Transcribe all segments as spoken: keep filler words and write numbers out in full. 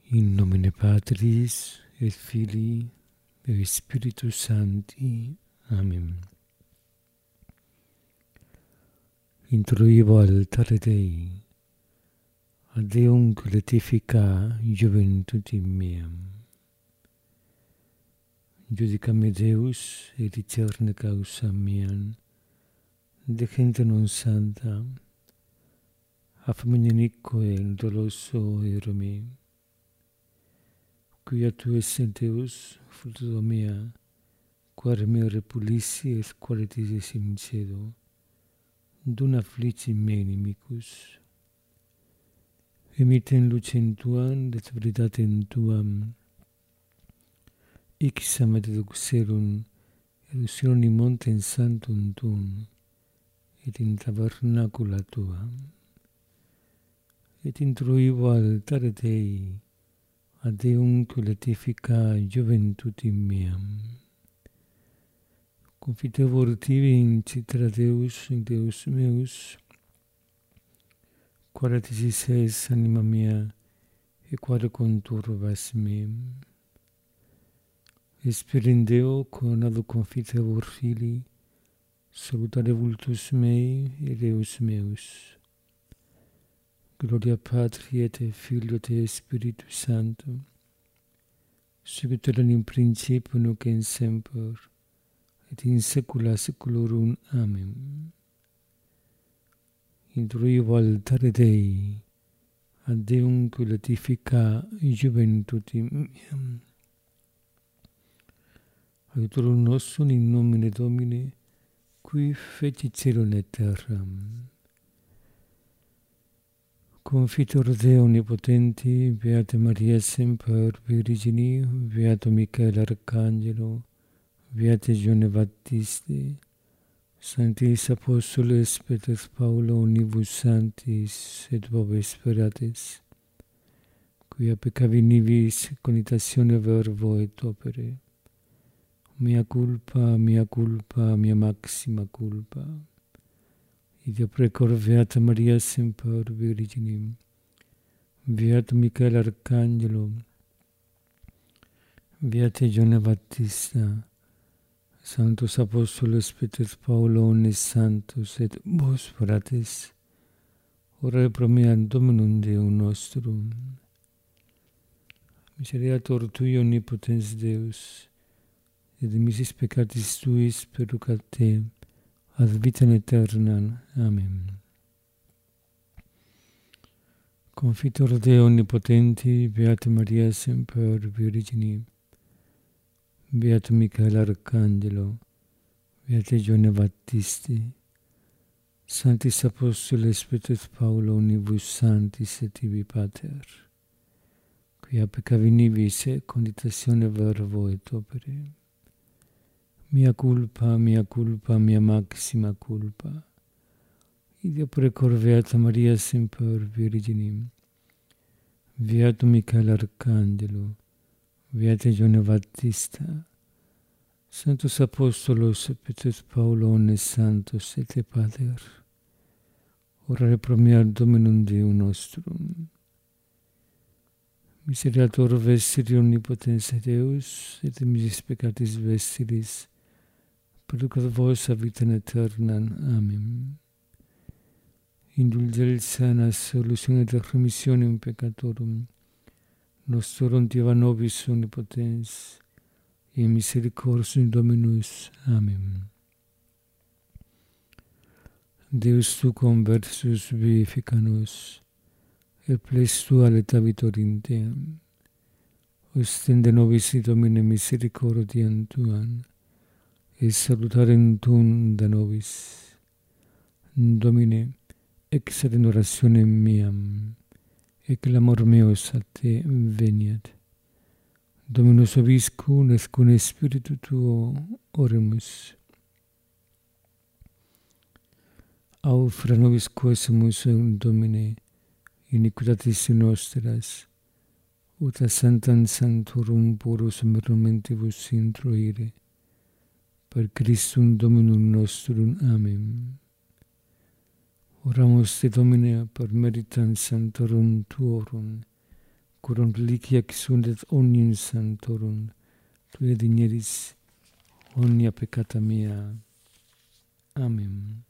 In nomine Patris et Filii et Spiritus Sancti. Amen. Introivo altare Dei, ad Deum glorifica juventutem meam. Judica me Deus et discerne causa meam, de gente non santa, a famignico e doloso ero me. Quia tu esse Deus, fruto mea, quare me repulissi et quare tisis in cedo, dun afflici me inimicus. Emite in lucem tuam, et veritatem tuam, ixam et eduxerum, elusionem montem santum tuum, et in tabernacula tua. Et introivo altare Dei, ad Deum glorifica juventutem meam. Confitevor tibi in citra Deus, in Deus meus, quare tisis es anima mea, e quare conturbas me. Espero in Deo, conado confitevor Filii, salutare vultus mei e Deus meus. Gloria Patri et Filio et Spiritus Sancto, sic ut erat in principio nunc et semper, et in saecula saeculorum. Amen. Introivo altare Dei, ad Deum glorifica juventutem meam. Aiutorium nostrum in nomine Domini, qui fecit caelum et terram. Confitor Deo omnipotenti, Beata Maria semper Virgini, Beato Michael Arcangelo, Beate Gione Baptiste, Sanctis Apostoles Petrus Paulo unibus sanctis et vobis speratis, quia peccavi nivis conitatione verbo et opere, mea culpa, mea culpa, mea maxima culpa. Id precor Beata Maria semper Virginim, Beato Michael Arcangelo, Beate Gione Baptista, Sanctus Apostolos Petrus Paulo omnes santos et vos fratres, ora pro mea Dominum Deum nostrum. Misericordiae Tui omnipotens Deus, et missis peccatis Tuis perducat te, ad vitam aeternam. Amen. Confitor Deo omnipotenti, Beata Maria semper Virgini, Beato Michael Arcangelo, Beate Gione Baptiste, Sanctis Apostoles Petrus Paulo unibus sanctis et tibi Pater, quia peccavi nivis et conditatione verbo et opere, mea culpa, mea culpa, mea maxima culpa. Id precor Beata Maria semper Virginim, Beato Michael Arcangelo, Beate Gione Baptista, Sanctus Apostolos Petrus Paulo omnes santos et te Pater, orare pro mea Dominum Deum nostrum. Misericordiae vestiri omnipotens Deus, et missis peccatis vestiris, perducat vos a vitam aeternam. Amen. Indulgentia absolutione et remissionem peccatorum, nostrorum Diva nobis omnipotens, et misericordiae Dominus. Amen. Deus tu conversus vivifica nos, et ples tua letavitor Deum. Ostende nobis Domine misericordiam tuam, et salutarem tuum de nobis. Domine, exat in orationem meam, et clamor meus a te veniat. Dominus vobiscum et cum Spiritu tuo oremus. Au fra nobis quesumus Domine, iniquitatis nostras, ut a sanctam sanctorum purus momentibus introire, per Christum Dominum nostrum. Amen. Oramus te Domine per meritam sanctorum tuorum, corum reliquia exundet omnium santorum, tui digneris omnia peccata mea. Amen.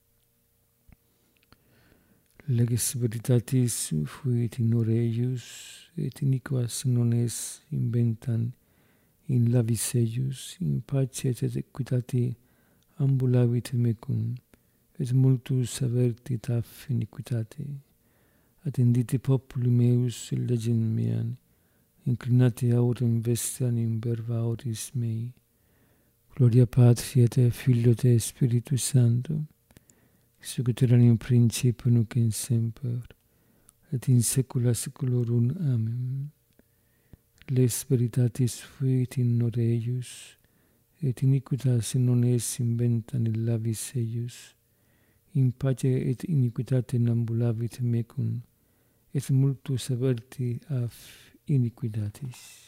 Leges veritatis fuit in ore eius, et iniquas non es inventan in lavis eius, in pace et equitate ambulavit mecum, et multus avertit af iniquitate. Attendite populum meus legem meam, inclinate aurem vestiam in verba oris mei. Gloria Patri et Filio et Spiritus Sancto, sic ut erat in principio nunc in semper, et in saecula saeculorum. Amen. Les veritatis fuit in ore eius, et iniquitas non es inventan in lavis eius, in pace et iniquitate ambulavit mecum, et multus averti af iniquitatis.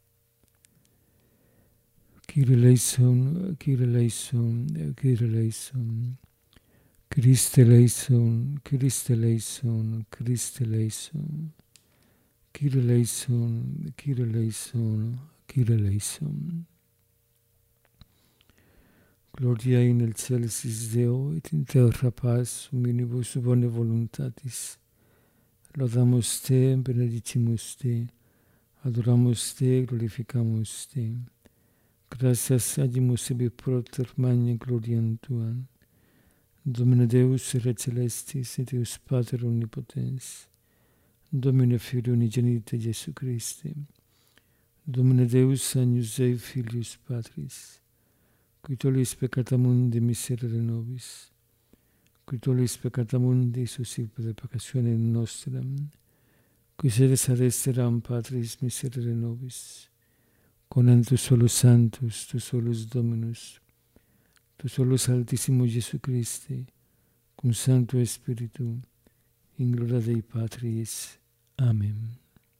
Kyrie eleison, Kyrie eleison, Kyrie eleison. Christe eleison, Christe eleison, Christe eleison. Kyrie eleison, Kyrie eleison, Kyrie eleison. Gloria in excelsis Deo, et in terra paz hominibus bone voluntatis. Laudamus te, benedicimus te, adoramus te, glorificamus te. Gratias agimus ebi proter magna gloriam tuam. Domine Deus, Re celestis, et Deus Pater omnipotens, Domine Filio unigenite Iesu Christe, Domine Deus agnus Dei Filius Patris, qui tollis peccata mundi miserere nobis, qui tollis peccata mundi suscipere peccatione nostram, qui sedes ad esteram Patris miserere nobis, con tu solus Sanctus, tu solus Dominus, tu solus Altissimo Iesu Christe, cum Sancto Spiritu, in gloria Dei Patris. Amen.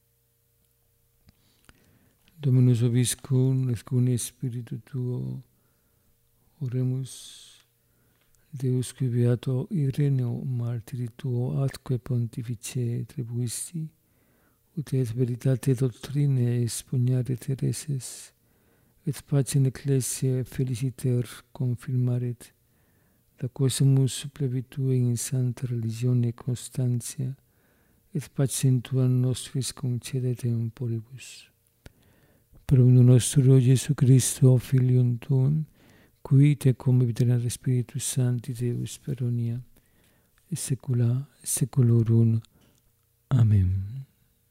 Dominus vobiscum, et cum Spiritu tuo, oremus. Deus qui beato Ireneo martiri tuo atque pontifice tribuisti, ut et veritate doctrine expugnare tereses, et pacem ecclesiae feliciter confirmaret, da quesumus plebitue in santa religione constantia, et pacem tuam nostris concede temporibus. Per unum nostro Iesu Christo, Filium tuum, qui te cum vitae Spiritus Sancti Deus per omnia, et saecula saeculorum. Amen.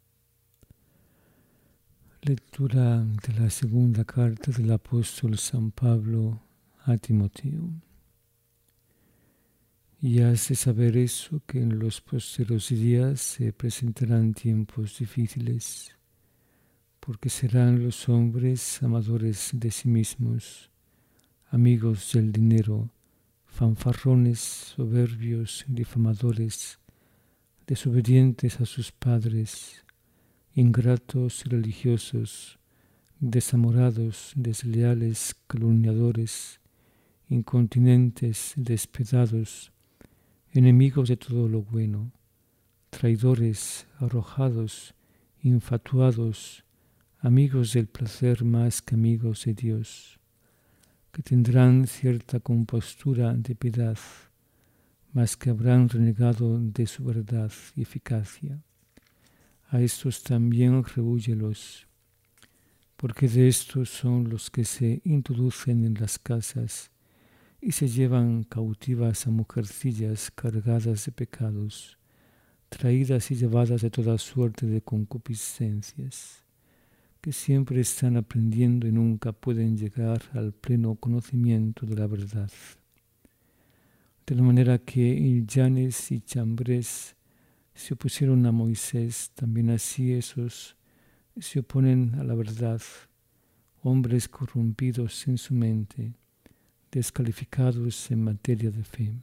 Lectura de la segunda carta del apóstol San Pablo a Timoteo. Y has de saber eso, que en los posteros días se presentarán tiempos difíciles, porque serán los hombres amadores de sí mismos, amigos del dinero, fanfarrones, soberbios, difamadores, desobedientes a sus padres, ingratos y religiosos, desamorados, desleales, calumniadores, incontinentes, despiadados, enemigos de todo lo bueno, traidores, arrojados, infatuados, amigos del placer más que amigos de Dios, que tendrán cierta compostura de piedad, mas que habrán renegado de su verdad y eficacia. A estos también rehúyelos, porque de estos son los que se introducen en las casas y se llevan cautivas a mujercillas cargadas de pecados, traídas y llevadas de toda suerte de concupiscencias, que siempre están aprendiendo y nunca pueden llegar al pleno conocimiento de la verdad. De la manera que Janes y Chambres se opusieron a Moisés, también así esos se oponen a la verdad, hombres corrompidos en su mente, descalificados en materia de fe.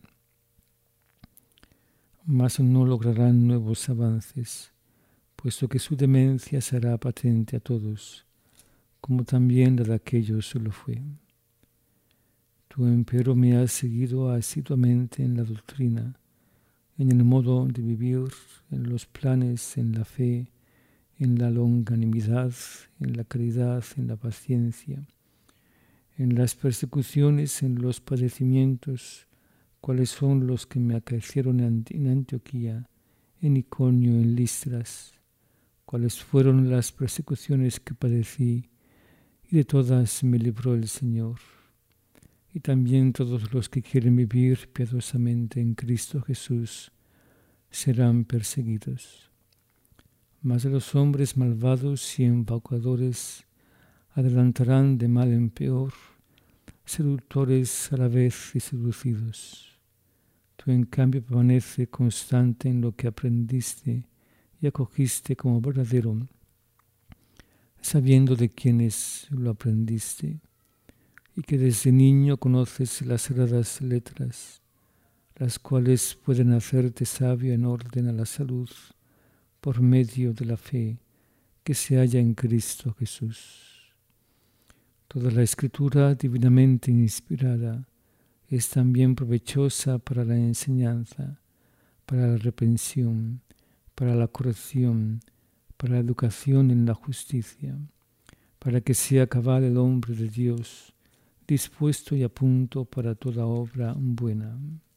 Mas no lograrán nuevos avances, puesto que su demencia será patente a todos, como también la de aquellos lo fue. Tú, empero, me has seguido asiduamente en la doctrina, en el modo de vivir, en los planes, en la fe, en la longanimidad, en la caridad, en la paciencia, en las persecuciones, en los padecimientos, cuáles son los que me acaecieron en Antioquía, en Iconio, en Listras, cuáles fueron las persecuciones que padecí, y de todas me libró el Señor. Y también todos los que quieren vivir piadosamente en Cristo Jesús serán perseguidos. Mas los hombres malvados y embaucadores adelantarán de mal en peor, seductores a la vez y seducidos. Tú en cambio permanece constante en lo que aprendiste y acogiste como verdadero, sabiendo de quiénes lo aprendiste, y que desde niño conoces las sagradas letras, las cuales pueden hacerte sabio en orden a la salud por medio de la fe que se halla en Cristo Jesús. Toda la Escritura divinamente inspirada es también provechosa para la enseñanza, para la reprensión, para la corrección, para la educación en la justicia, para que sea cabal el hombre de Dios, dispuesto y a punto para toda obra buena.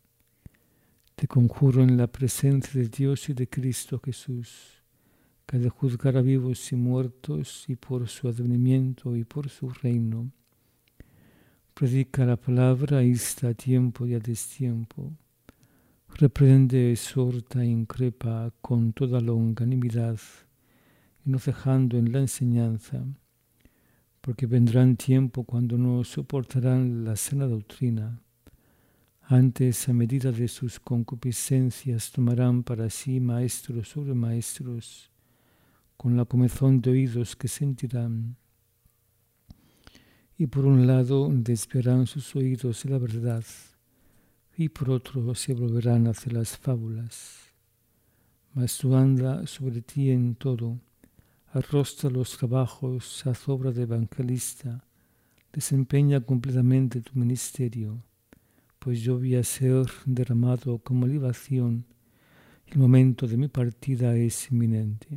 Te conjuro en la presencia de Dios y de Cristo Jesús, que ha de juzgar a vivos y muertos, y por su advenimiento y por su reino. Predica la palabra, insta a tiempo y a destiempo. Reprende, exhorta e increpa con toda longanimidad, y no cejando en la enseñanza, porque vendrán tiempo cuando no soportarán la sana doctrina. Antes, a medida de sus concupiscencias, tomarán para sí maestros sobre maestros, con la comezón de oídos que sentirán. Y por un lado desviarán sus oídos de la verdad, y por otro se volverán hacia las fábulas. Mas tú anda sobre ti en todo, arrostra los trabajos, haz obra de evangelista, desempeña completamente tu ministerio, pues yo voy a ser derramado como libación, y el momento de mi partida es inminente.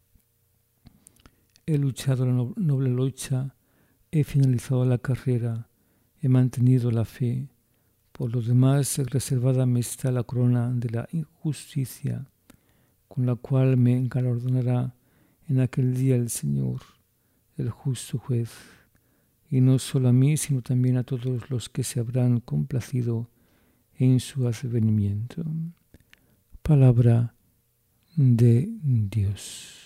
He luchado la noble lucha, he finalizado la carrera, he mantenido la fe. Por lo demás, reservada me está la corona de la injusticia, con la cual me galardonará en aquel día el Señor, el justo juez, y no solo a mí, sino también a todos los que se habrán complacido en su advenimiento. Palabra de Dios.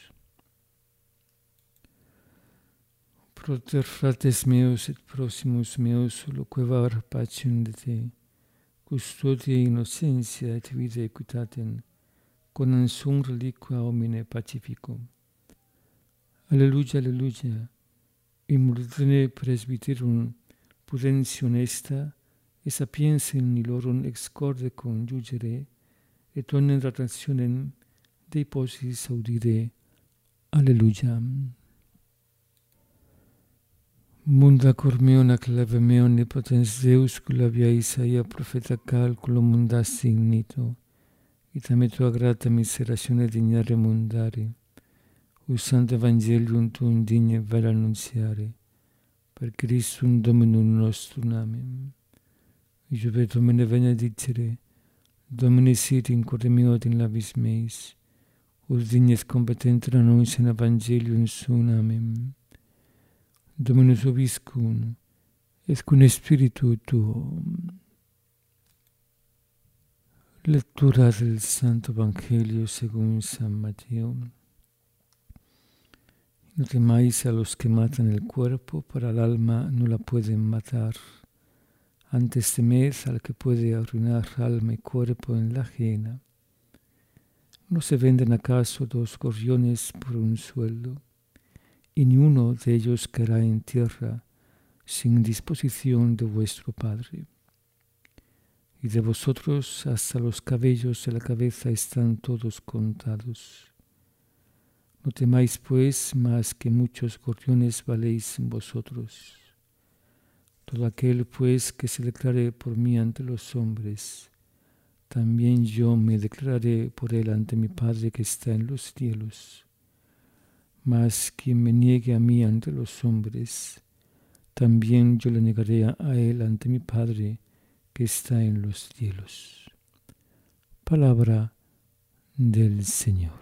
Proter frates meus et proximus meus, loquevar pacem de te, custodia innocentia et vita equitatem, conensum reliqua homine pacificum. Alleluia, alleluia. In multitudine presbyterum prudentia honesta, et sapientia in illorum excorde conjugere, et omnem rationem Dei possis audire. Alleluia. Munda cor meo nac leve meo omnipotens Deus, cula via Isaia profeta calculo mundasti ignito, et ame tua grata miseratione dignare mundare, us santo evangelium tuum digne vel annunziare, per Christum Dominum nostrum. Amen. Iube Domine benedicere, Domine sit in corde meo et in labis meis, ut dignes competenter annunc in evangelium suum. Amen. Dominus vobiscum, et cum spiritu tuo. Lectura del Santo Evangelio según San Mateo. No temáis a los que matan el cuerpo, para el alma no la pueden matar. Antes temed al que puede arruinar alma y cuerpo en la ajena. ¿No se venden acaso dos gorriones por un sueldo? Y ni uno de ellos caerá en tierra sin disposición de vuestro Padre. Y de vosotros hasta los cabellos de la cabeza están todos contados. No temáis pues, más que muchos gorriones valéis vosotros. Todo aquel pues que se declare por mí ante los hombres, también yo me declararé por él ante mi Padre que está en los cielos. Mas quien me niegue a mí ante los hombres, también yo le negaré a él ante mi Padre que está en los cielos. Palabra del Señor.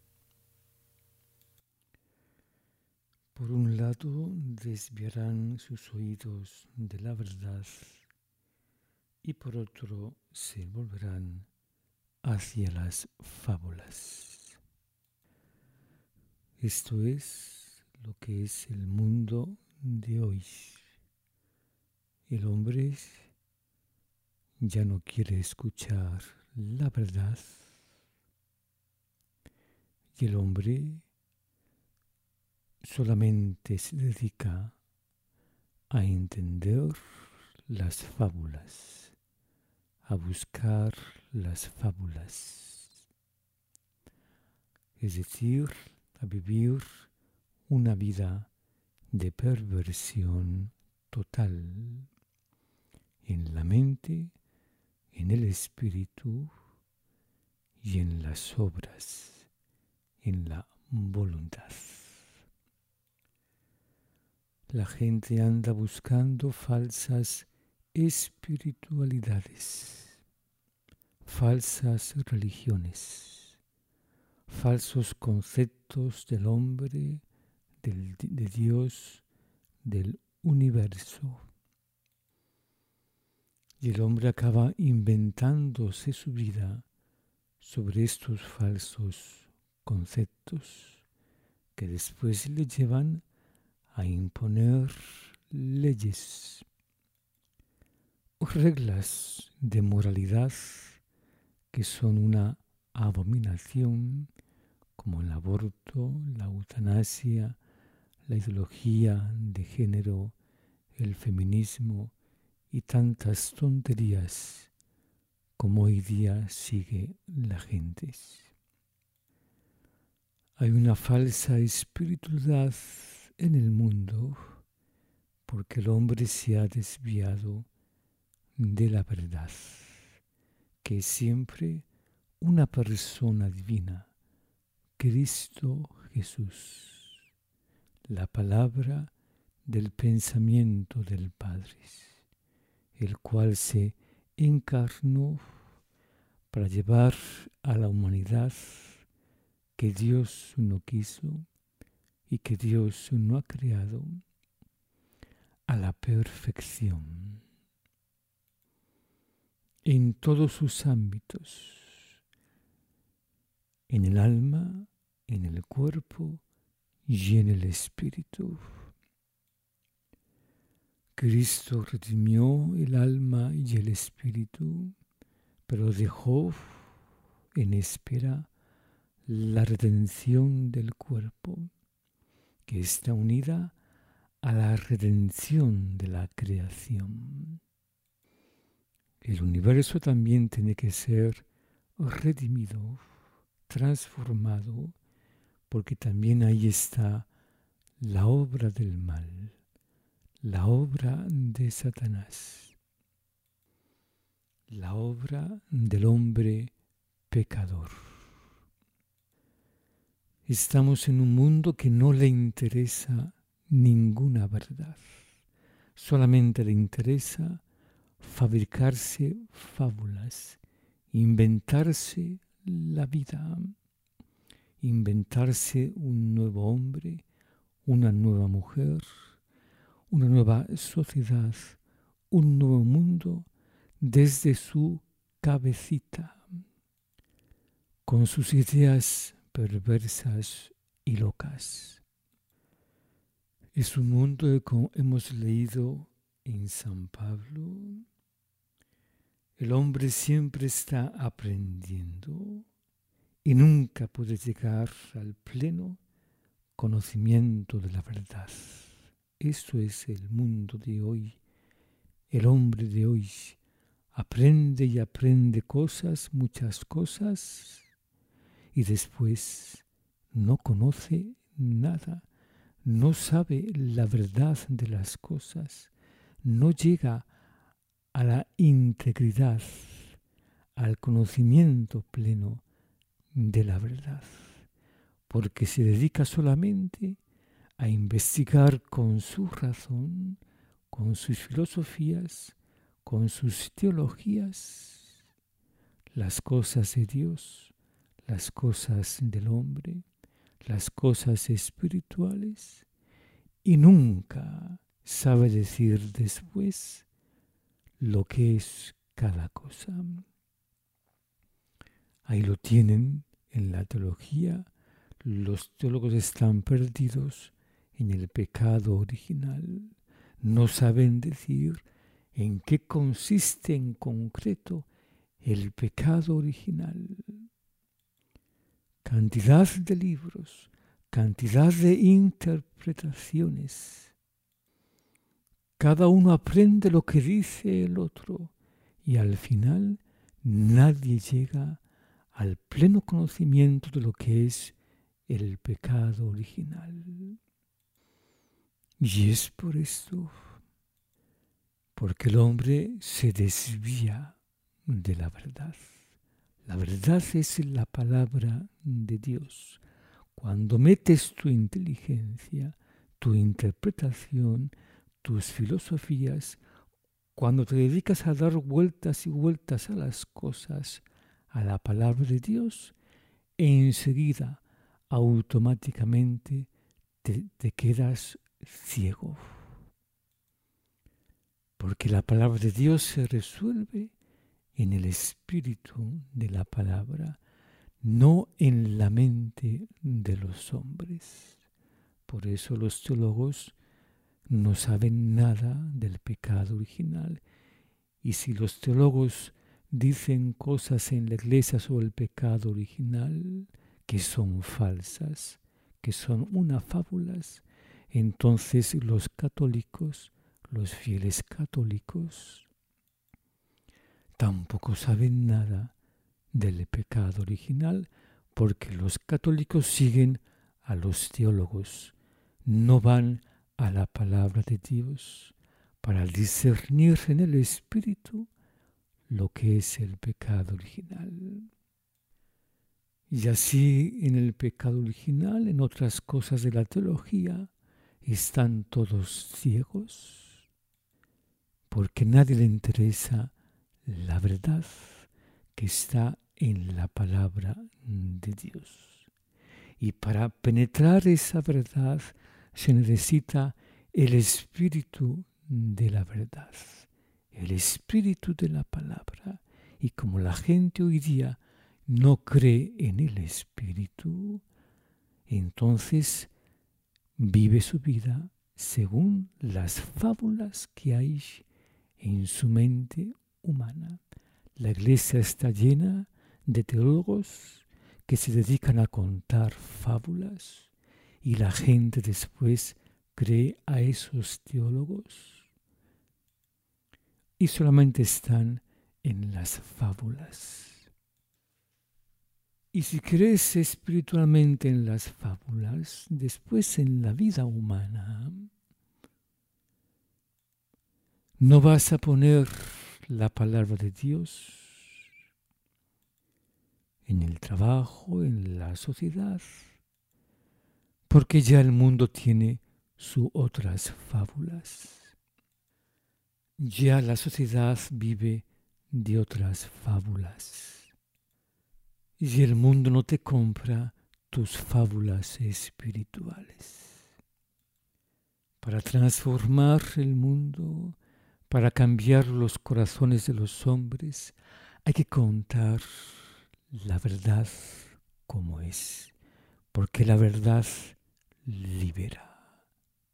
Por un lado, desviarán sus oídos de la verdad y por otro se volverán hacia las fábulas. Esto es lo que es el mundo de hoy. El hombre ya no quiere escuchar la verdad y el hombre solamente se dedica a entender las fábulas, a buscar las fábulas, es decir, a vivir una vida de perversión total en la mente, en el espíritu y en las obras, en la voluntad. La gente anda buscando falsas espiritualidades, falsas religiones, falsos conceptos del hombre, del, de Dios, del universo. Y el hombre acaba inventándose su vida sobre estos falsos conceptos que después le llevan a imponer leyes o reglas de moralidad que son una abominación, como el aborto, la eutanasia, la ideología de género, el feminismo y tantas tonterías como hoy día sigue la gente. Hay una falsa espiritualidad en el mundo porque el hombre se ha desviado de la verdad, que es siempre una persona divina, Cristo Jesús, la palabra del pensamiento del Padre, el cual se encarnó para llevar a la humanidad que Dios no quiso y que Dios no ha creado a la perfección en todos sus ámbitos, en el alma, en el cuerpo y en el espíritu. Cristo redimió el alma y el espíritu, pero dejó en espera la redención del cuerpo, que está unida a la redención de la creación. El universo también tiene que ser redimido, transformado, porque también ahí está la obra del mal, la obra de Satanás, la obra del hombre pecador. Estamos en un mundo que no le interesa ninguna verdad, solamente le interesa fabricarse fábulas, inventarse la vida, inventarse un nuevo hombre, una nueva mujer, una nueva sociedad, un nuevo mundo desde su cabecita, con sus ideas perversas y locas. Es un mundo que, como hemos leído en San Pablo, el hombre siempre está aprendiendo y nunca puede llegar al pleno conocimiento de la verdad. Esto es el mundo de hoy. El hombre de hoy aprende y aprende cosas, muchas cosas, y después no conoce nada, no sabe la verdad de las cosas, no llega a la integridad, al conocimiento pleno de la verdad. porque se dedica solamente a investigar con su razón, con sus filosofías, con sus teologías, las cosas de Dios, las cosas del hombre, las cosas espirituales, y nunca sabe decir después lo que es cada cosa. Ahí lo tienen en la teología. Los teólogos están perdidos en el pecado original. No saben decir en qué consiste en concreto el pecado original. Cantidad de libros, cantidad de interpretaciones. Cada uno aprende lo que dice el otro y al final nadie llega al pleno conocimiento de lo que es el pecado original. Y es por esto, porque el hombre se desvía de la verdad. La verdad es la palabra de Dios. Cuando metes tu inteligencia, tu interpretación, tus filosofías, cuando te dedicas a dar vueltas y vueltas a las cosas, a la palabra de Dios, enseguida, automáticamente, te, te quedas ciego. Porque la palabra de Dios se resuelve en el espíritu de la palabra, no en la mente de los hombres. Por eso los teólogos no saben nada del pecado original. Y si los teólogos dicen cosas en la iglesia sobre el pecado original que son falsas, que son unas fábulas, entonces los católicos, los fieles católicos, tampoco saben nada del pecado original, porque los católicos siguen a los teólogos, no van a la palabra de Dios para discernir en el espíritu lo que es el pecado original. Y así en el pecado original, en otras cosas de la teología, están todos ciegos, porque a nadie le interesa la verdad que está en la palabra de Dios. Y para penetrar esa verdad se necesita el espíritu de la verdad, el espíritu de la palabra. Y como la gente hoy día no cree en el espíritu, entonces vive su vida según las fábulas que hay en su mente humana. La iglesia está llena de teólogos que se dedican a contar fábulas y la gente después cree a esos teólogos y solamente están en las fábulas. Y si crees espiritualmente en las fábulas, después en la vida humana, no vas a poner la palabra de Dios en el trabajo, en la sociedad, porque ya el mundo tiene sus otras fábulas. Ya la sociedad vive de otras fábulas. Y el mundo no te compra tus fábulas espirituales. Para transformar el mundo, para cambiar los corazones de los hombres, hay que contar la verdad como es, porque la verdad libera.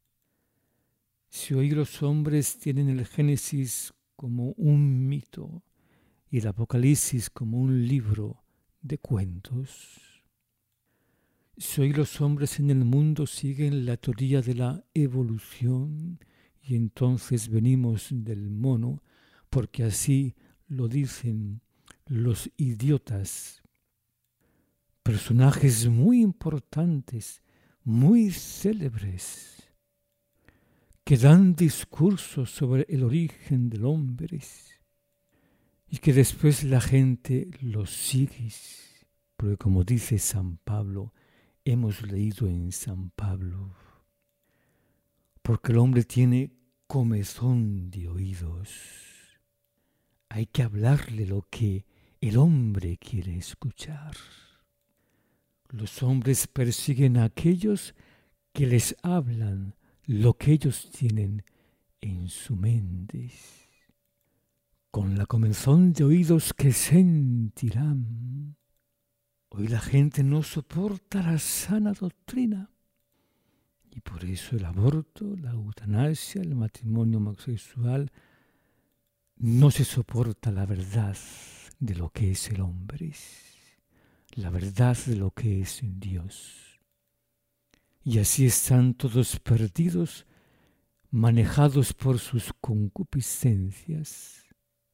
Si hoy los hombres tienen el Génesis como un mito y el Apocalipsis como un libro de cuentos, si hoy los hombres en el mundo siguen la teoría de la evolución y entonces venimos del mono, porque así lo dicen los idiotas, personajes muy importantes, muy célebres, que dan discursos sobre el origen del hombre y que después la gente los sigue, porque como dice San Pablo, hemos leído en San Pablo, porque el hombre tiene comezón de oídos. Hay que hablarle lo que el hombre quiere escuchar. Los hombres persiguen a aquellos que les hablan lo que ellos tienen en su mente. Con la comezón de oídos que sentirán. Hoy la gente no soporta la sana doctrina. Y por eso el aborto, la eutanasia, el matrimonio homosexual, no se soporta la verdad de lo que es el hombre, la verdad de lo que es Dios. Y así están todos perdidos, manejados por sus concupiscencias,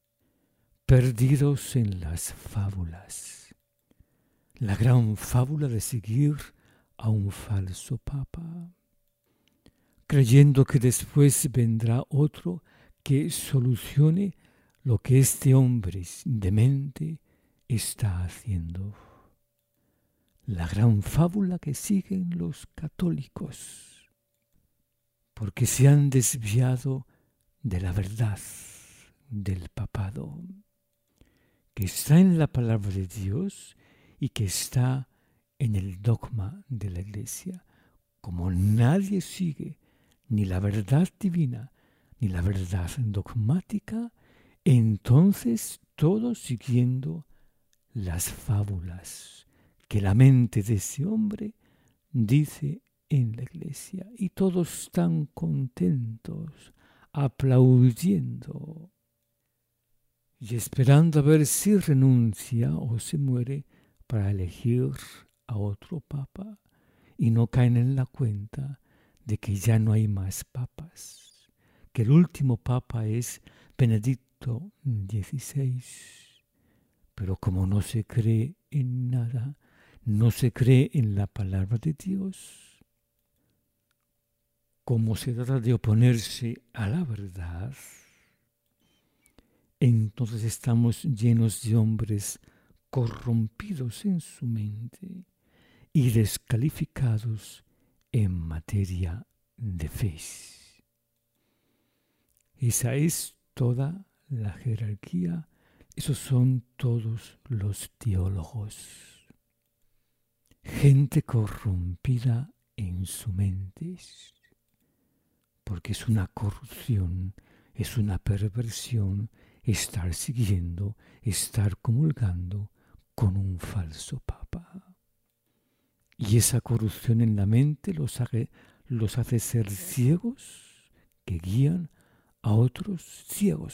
perdidos en las fábulas. La gran fábula de seguir a un falso papa, creyendo que después vendrá otro que solucione lo que este hombre demente está haciendo. La gran fábula que siguen los católicos, porque se han desviado de la verdad del papado, que está en la palabra de Dios y que está en el dogma de la Iglesia. Como nadie sigue ni la verdad divina ni la verdad dogmática, entonces todos siguiendo las fábulas que la mente de ese hombre dice en la Iglesia, y todos están contentos, aplaudiendo y esperando a ver si renuncia o se muere para elegir a otro papa, y no caen en la cuenta de que ya no hay más papas, que el último papa es Benedicto dieciséis. Pero como no se cree en nada, no se cree en la palabra de Dios, como se trata de oponerse a la verdad, entonces estamos llenos de hombres corrompidos en su mente y descalificados en materia de fe. Esa es toda la jerarquía, esos son todos los teólogos. Gente corrompida en su mente, porque es una corrupción, es una perversión estar siguiendo, estar comulgando con un falso papa. Y esa corrupción en la mente los hace, los hace ser ciegos que guían a otros ciegos.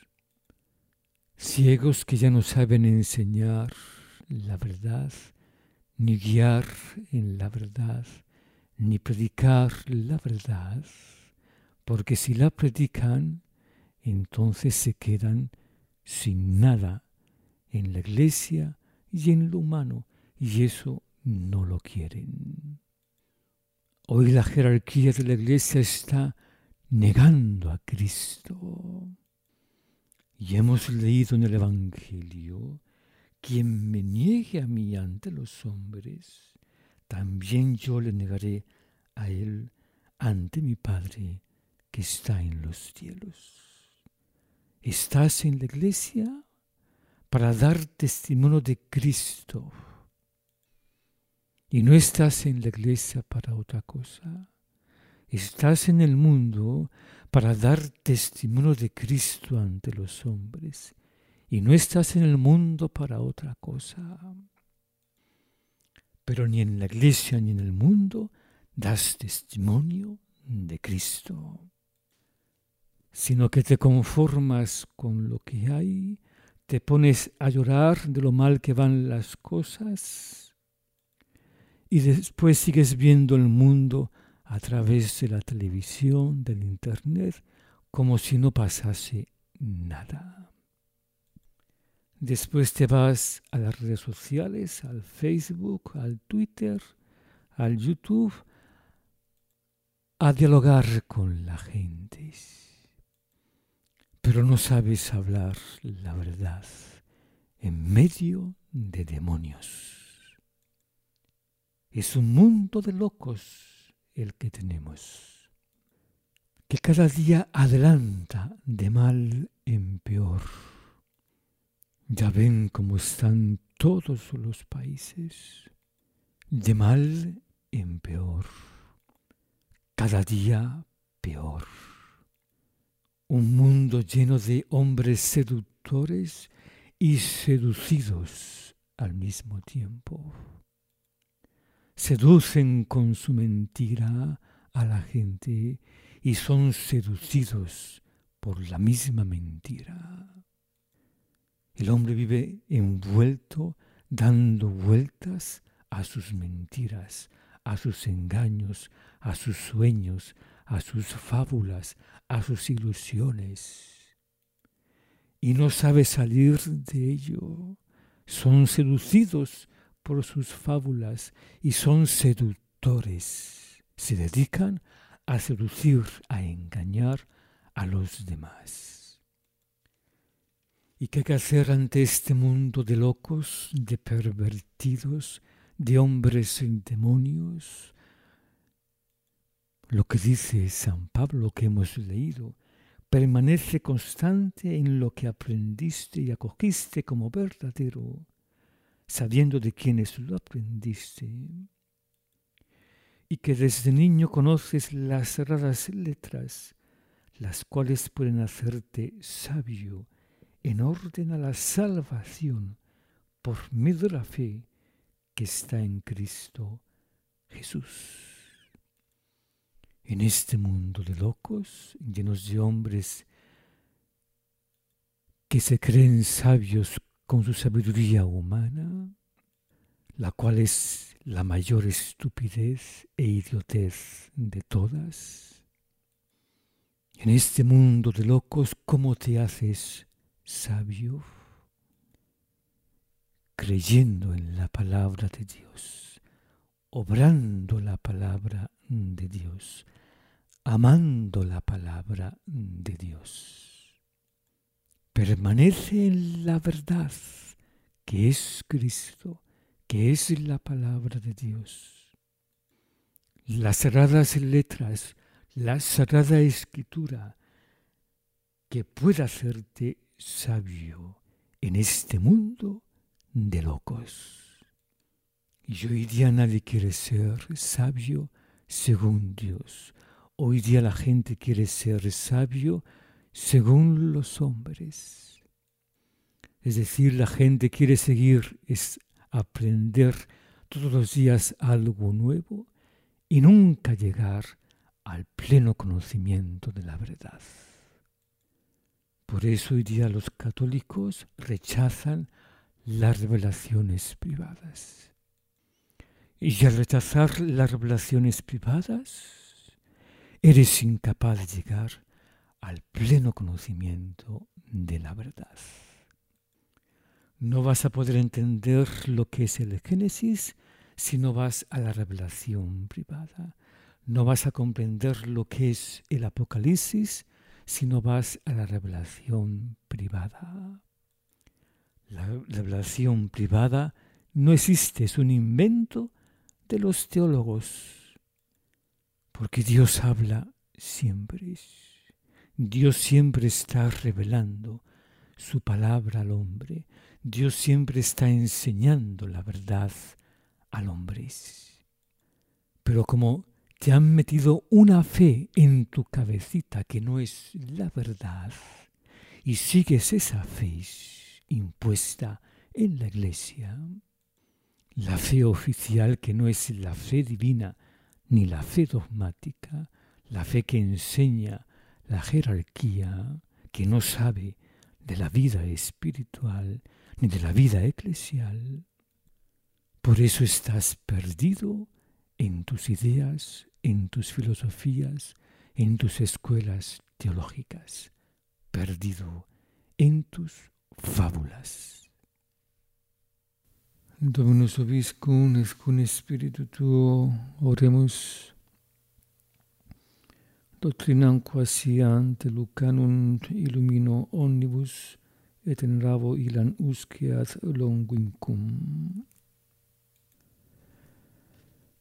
Ciegos que ya no saben enseñar la verdad, ni guiar en la verdad, ni predicar la verdad, porque si la predican, entonces se quedan sin nada en la Iglesia y en lo humano, y eso no lo quieren. Hoy la jerarquía de la Iglesia está negando a Cristo. Y hemos leído en el Evangelio: quien me niegue a mí ante los hombres, también yo le negaré a él ante mi Padre que está en los cielos. Estás en la Iglesia para dar testimonio de Cristo. Y no estás en la Iglesia para otra cosa. Estás en el mundo para dar testimonio de Cristo ante los hombres. Y no estás en el mundo para otra cosa. Pero ni en la Iglesia ni en el mundo das testimonio de Cristo, sino que te conformas con lo que hay, te pones a llorar de lo mal que van las cosas y después sigues viendo el mundo a través de la televisión, del internet, como si no pasase nada. Después te vas a las redes sociales, al Facebook, al Twitter, al YouTube, a dialogar con la gente. Pero no sabes hablar la verdad en medio de demonios. Es un mundo de locos el que tenemos, que cada día adelanta de mal en peor. Ya ven cómo están todos los países, de mal en peor, cada día peor. Un mundo lleno de hombres seductores y seducidos al mismo tiempo. Seducen con su mentira a la gente y son seducidos por la misma mentira. El hombre vive envuelto, dando vueltas a sus mentiras, a sus engaños, a sus sueños, a sus fábulas, a sus ilusiones. Y no sabe salir de ello. Son seducidos por sus fábulas y son seductores. Se dedican a seducir, a engañar a los demás. ¿Y qué hay que hacer ante este mundo de locos, de pervertidos, de hombres en demonios? Lo que dice San Pablo, lo que hemos leído, permanece constante en lo que aprendiste y acogiste como verdadero, sabiendo de quiénes lo aprendiste, y que desde niño conoces las sagradas letras, las cuales pueden hacerte sabio en orden a la salvación por medio de la fe que está en Cristo Jesús. En este mundo de locos, llenos de hombres que se creen sabios con su sabiduría humana, la cual es la mayor estupidez e idiotez de todas. En este mundo de locos, ¿cómo te haces sabio? Creyendo en la palabra de Dios, obrando la palabra de Dios, amando la palabra de Dios. Permanece en la verdad, que es Cristo, que es la palabra de Dios. Las sagradas letras, la sagrada escritura, que pueda hacerte sabio en este mundo de locos. Y hoy día nadie quiere ser sabio según Dios. Hoy día la gente quiere ser sabio según los hombres. Es decir, la gente quiere seguir, es aprender todos los días algo nuevo y nunca llegar al pleno conocimiento de la verdad. Por eso hoy día los católicos rechazan las revelaciones privadas. Y al rechazar las revelaciones privadas, eres incapaz de llegar al pleno conocimiento de la verdad. No vas a poder entender lo que es el Génesis si no vas a la revelación privada. No vas a comprender lo que es el Apocalipsis si no vas a la revelación privada. La revelación privada no existe, es un invento de los teólogos, porque Dios habla siempre. Dios siempre está revelando su palabra al hombre. Dios siempre está enseñando la verdad al hombre. Pero como te han metido una fe en tu cabecita que no es la verdad y sigues esa fe impuesta en la iglesia, la fe oficial que no es la fe divina ni la fe dogmática, la fe que enseña la jerarquía, que no sabe de la vida espiritual ni de la vida eclesial. Por eso estás perdido en tus ideas, en tus filosofías, en tus escuelas teológicas, perdido en tus fábulas. Dominus vobiscum et cum spiritu tuo, oremus. Doctrinam quasi ante Lucanum illumino omnibus, et in ravo illan usceat longinquum.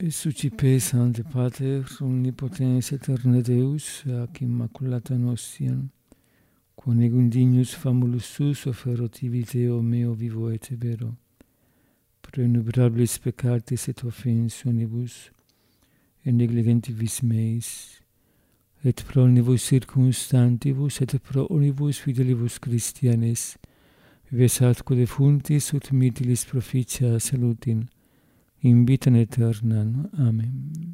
Sucipe Sancte Pater, omnipotens aeterne Deus, ac immaculata nostiam, quam ego indignus famulus tus offerotivi Deo meo vivo et vero, pro innumerabilis peccatis et offensionibus, et negligentibus meis, et pro omnibus circumstantibus, et pro omnibus fidelibus Christianes, vives atque defuntis ut mitilis proficia salutin, in vitam aeternam. Amen.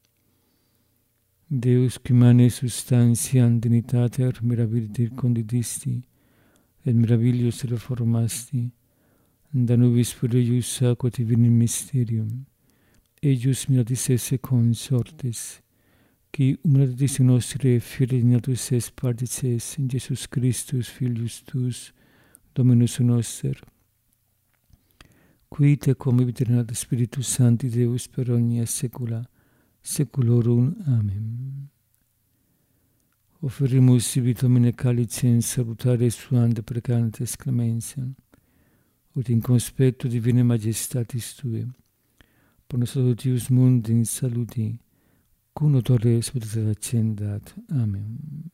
Deus qui mane substantiam dignitater mirabiliter condidisti, et mirabilius reformasti, da nubis purius aqua divinum mysterium, eius miratis esse consortes, qui humanitas nostre fieri dignatus es partices in Jesus Christus filius tuus, Dominus noster, qui te convivit Spiritus Sancti Deus per omnia saecula saeculorum. Amen. Offerimus sibi Domine calicem salutare suam deprecantes clemensiam, ut in conspectu divinae majestatis Tue, pro nos adutius mundi in saluti, cum notore spiritus accendat. Amen.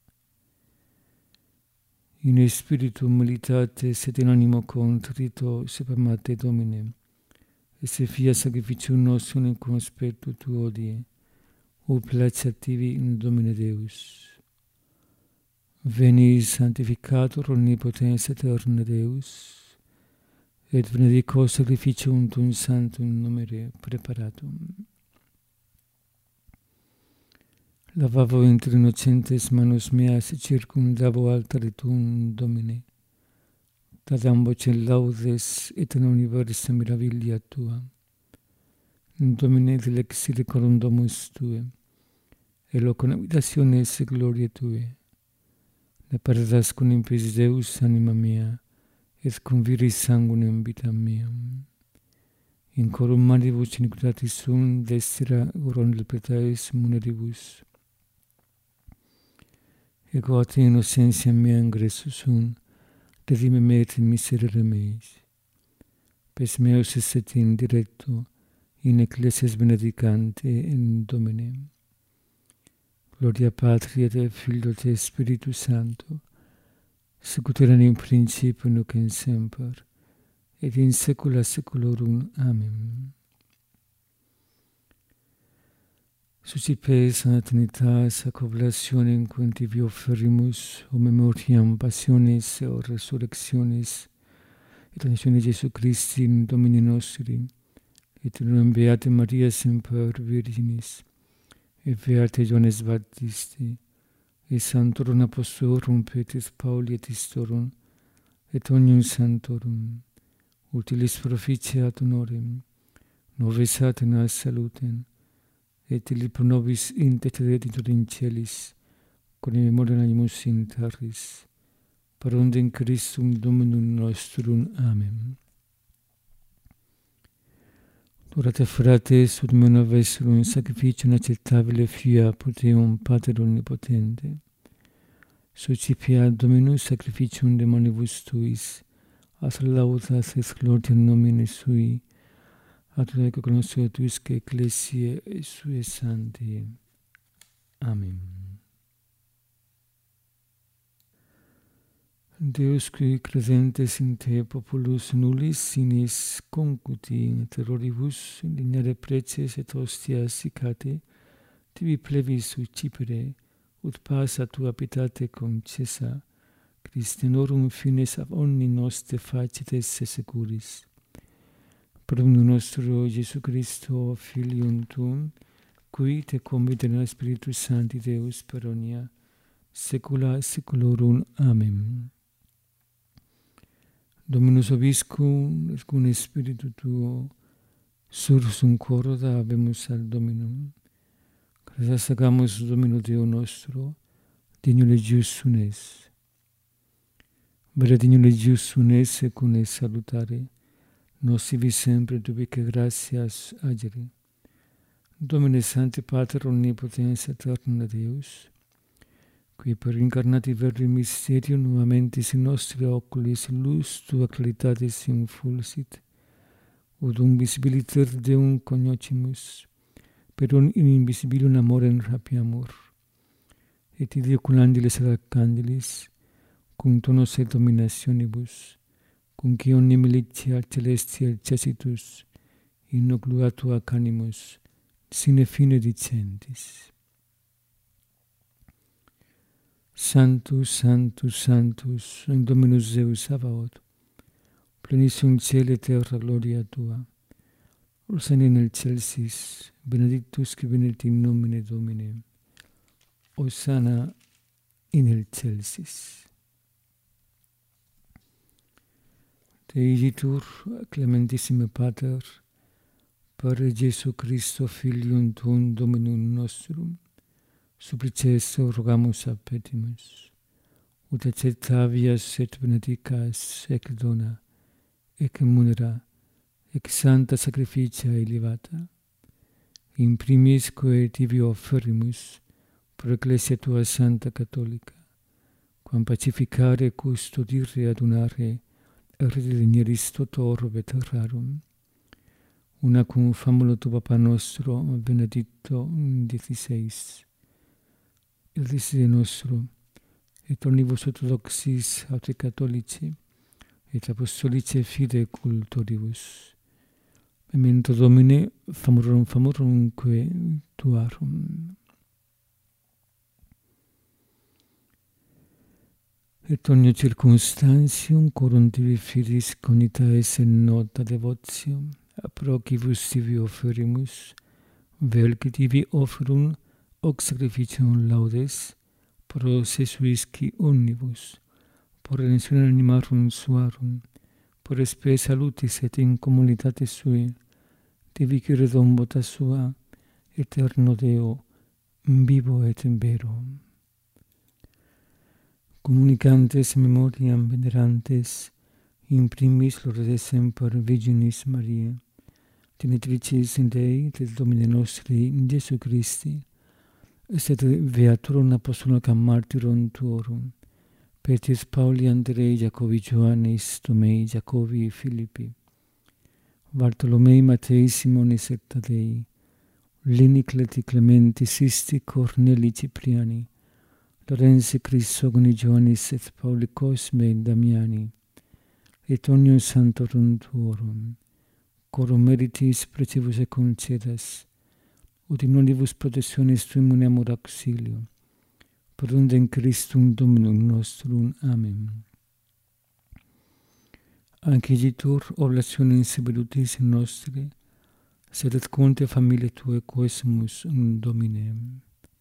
In spiritu humilitatis et in animo contrito sepremate Domine, et se fia sacrificium nostrum in conspectu Tu odie, o placetivi in Domine Deus. Veni sanctificator omnipotens aeterne Deus, et benedico sacrificium Tuum sanctum numere preparatum. Lavavo inter innocentes manus meas et circumdavo altare Tuum, Domine, dadam vocem laudes et in universa mirabilia Tua. Domine dilexire corum domus Tue, et locum habitationes gloria Tue. Ne paradas cum impis Deus anima mea, et cum viris sanguinem vitam meam. In corum manibus iniquitatis sum destra uron delpetaes muneribus. Ego a Te innocentia mea ingresso sum, redime me et in miserere meis. Pes meus esset in directo, in ecclesias benedicante in Domine. Gloria Patri et Filio et Spiritus Sancto, sicut erat in principio nunc in semper, et in saecula saeculorum. Amen. Sucipe Sancta Trinitas, ac oblationem quam Tibi offerimus, o memoriam passiones o resurrectionis, et ascensione Jesu Christi Domini nostri, et unum Beate Maria semper Virginis, et Beate Ioannes Baptisti, et Sanctorum Apostolorum Petris Pauli et Istorum, et omnium sanctorum, utilis proficiat honorem, nobis Atenas salutem, et illi pro nobis intercedit in celis, con in memoriam animus in terris, parundem Christum Dominum nostrum. Amen. Orate frates, ut meo novesserum sacrificium acceptabile fia pro Deum Pater omnipotente. Sucipiat Dominus sacrificium de manibus tuis, as laudas et gloria nomine sui, ad ego conosco tuisque ecclesiae sue sancti. Amen. Deus qui credentes in Te populus nullis sinis concuti in terroribus lignare preces et hostias siccate, Tibi plevis uccipere, ut passa Tua pietate concessa, Christianorum fines ab omni noste facit esse securis. Per nostro Gesù Cristo, Filium Tuum, qui Te convite Spiritus Sancti Deus per omnia saecula saeculorum. Amen. Dominus Obiscum, et cum Spiritu Tuo, sursum coro da habemus al Dominum. Gratias agamus Domino Deo nostro, dignum legius unes. Vera dignum legius unes et cum salutare, nos ibi sempre dubique gratias agere. Domine Sancte Pater omnipotens aeterne Deus, qui per incarnati verbi mysterium nuamentis in nostri oculis lux Tua claritatis infulsit, ut un visibiliter Deum cognoscimus, per un in invisibilum amorem rapiamur, et ideo culandilis et candilis, cum tonos et dominationibus, cum cion nemilitia celestia cessitus, in nuclea tua canimus, sine fine dicentis. Sanctus, Sanctus, Sanctus, Dominus Deus Sabaoth, plenissum cieli terra gloria tua, Hosanna in excelsis, benedictus qui venit in nomine Domini, Hosanna in excelsis. Te igitur, clementissime Pater, per Jesu Christo Filium Tuum Dominum nostrum, supplices rogamus a petimus, ut acceptavias et benedicas ec dona, ec munera, ec santa sacrificia elevata, in primis quae tibi offerimus, pro Ecclesia tua Santa Catholica, quam pacificare, custodire, adunare, et redimiris toto orbe terrarum, una cum famulo tu Papa nostro, Benedicto diciseis, il diside nostro, et omnibus orthodoxis aute catholici, et apostolici fide cultoribus. Memento Domine, famurum famurumque tuarum. Et omnia circumstantium corum tibi fidis conita esse nota devotium, aprocibus tibi offerimus, vel qui tibi offerum hoc sacrificium laudes, pro se suisci omnibus, por redemptione animarum suarum, por spe salutis et in communitate sui, tibi redom vota sua, eterno Deo, vivo et vero. Communicantes memoriam venerantes, in primis lordesem per Virginis Maria, tenitricis in Dei, et Domine nostri, in Jesu Christi, et Beaturum apostolum martyrum tuorum, Petris Pauli Andrei Jacobi Ioannis Tomei Jacobi Filippi, Bartolomei Matei Simonis et Tadei, Lini Cleti Clementi Sisti Corneli Cipriani, Lorenzi Crisogoni Ioannis et Pauli Cosme Damiani, et omnium santorum tuorum, corum meritis precibus et concedas, ut in omnibus protectionis tu immuneamur auxilio, per undem Christum Dominum nostrum. Amen. Anciditur oblationem severutis nostri, sed et conte familiae Tuae quesumus Domine.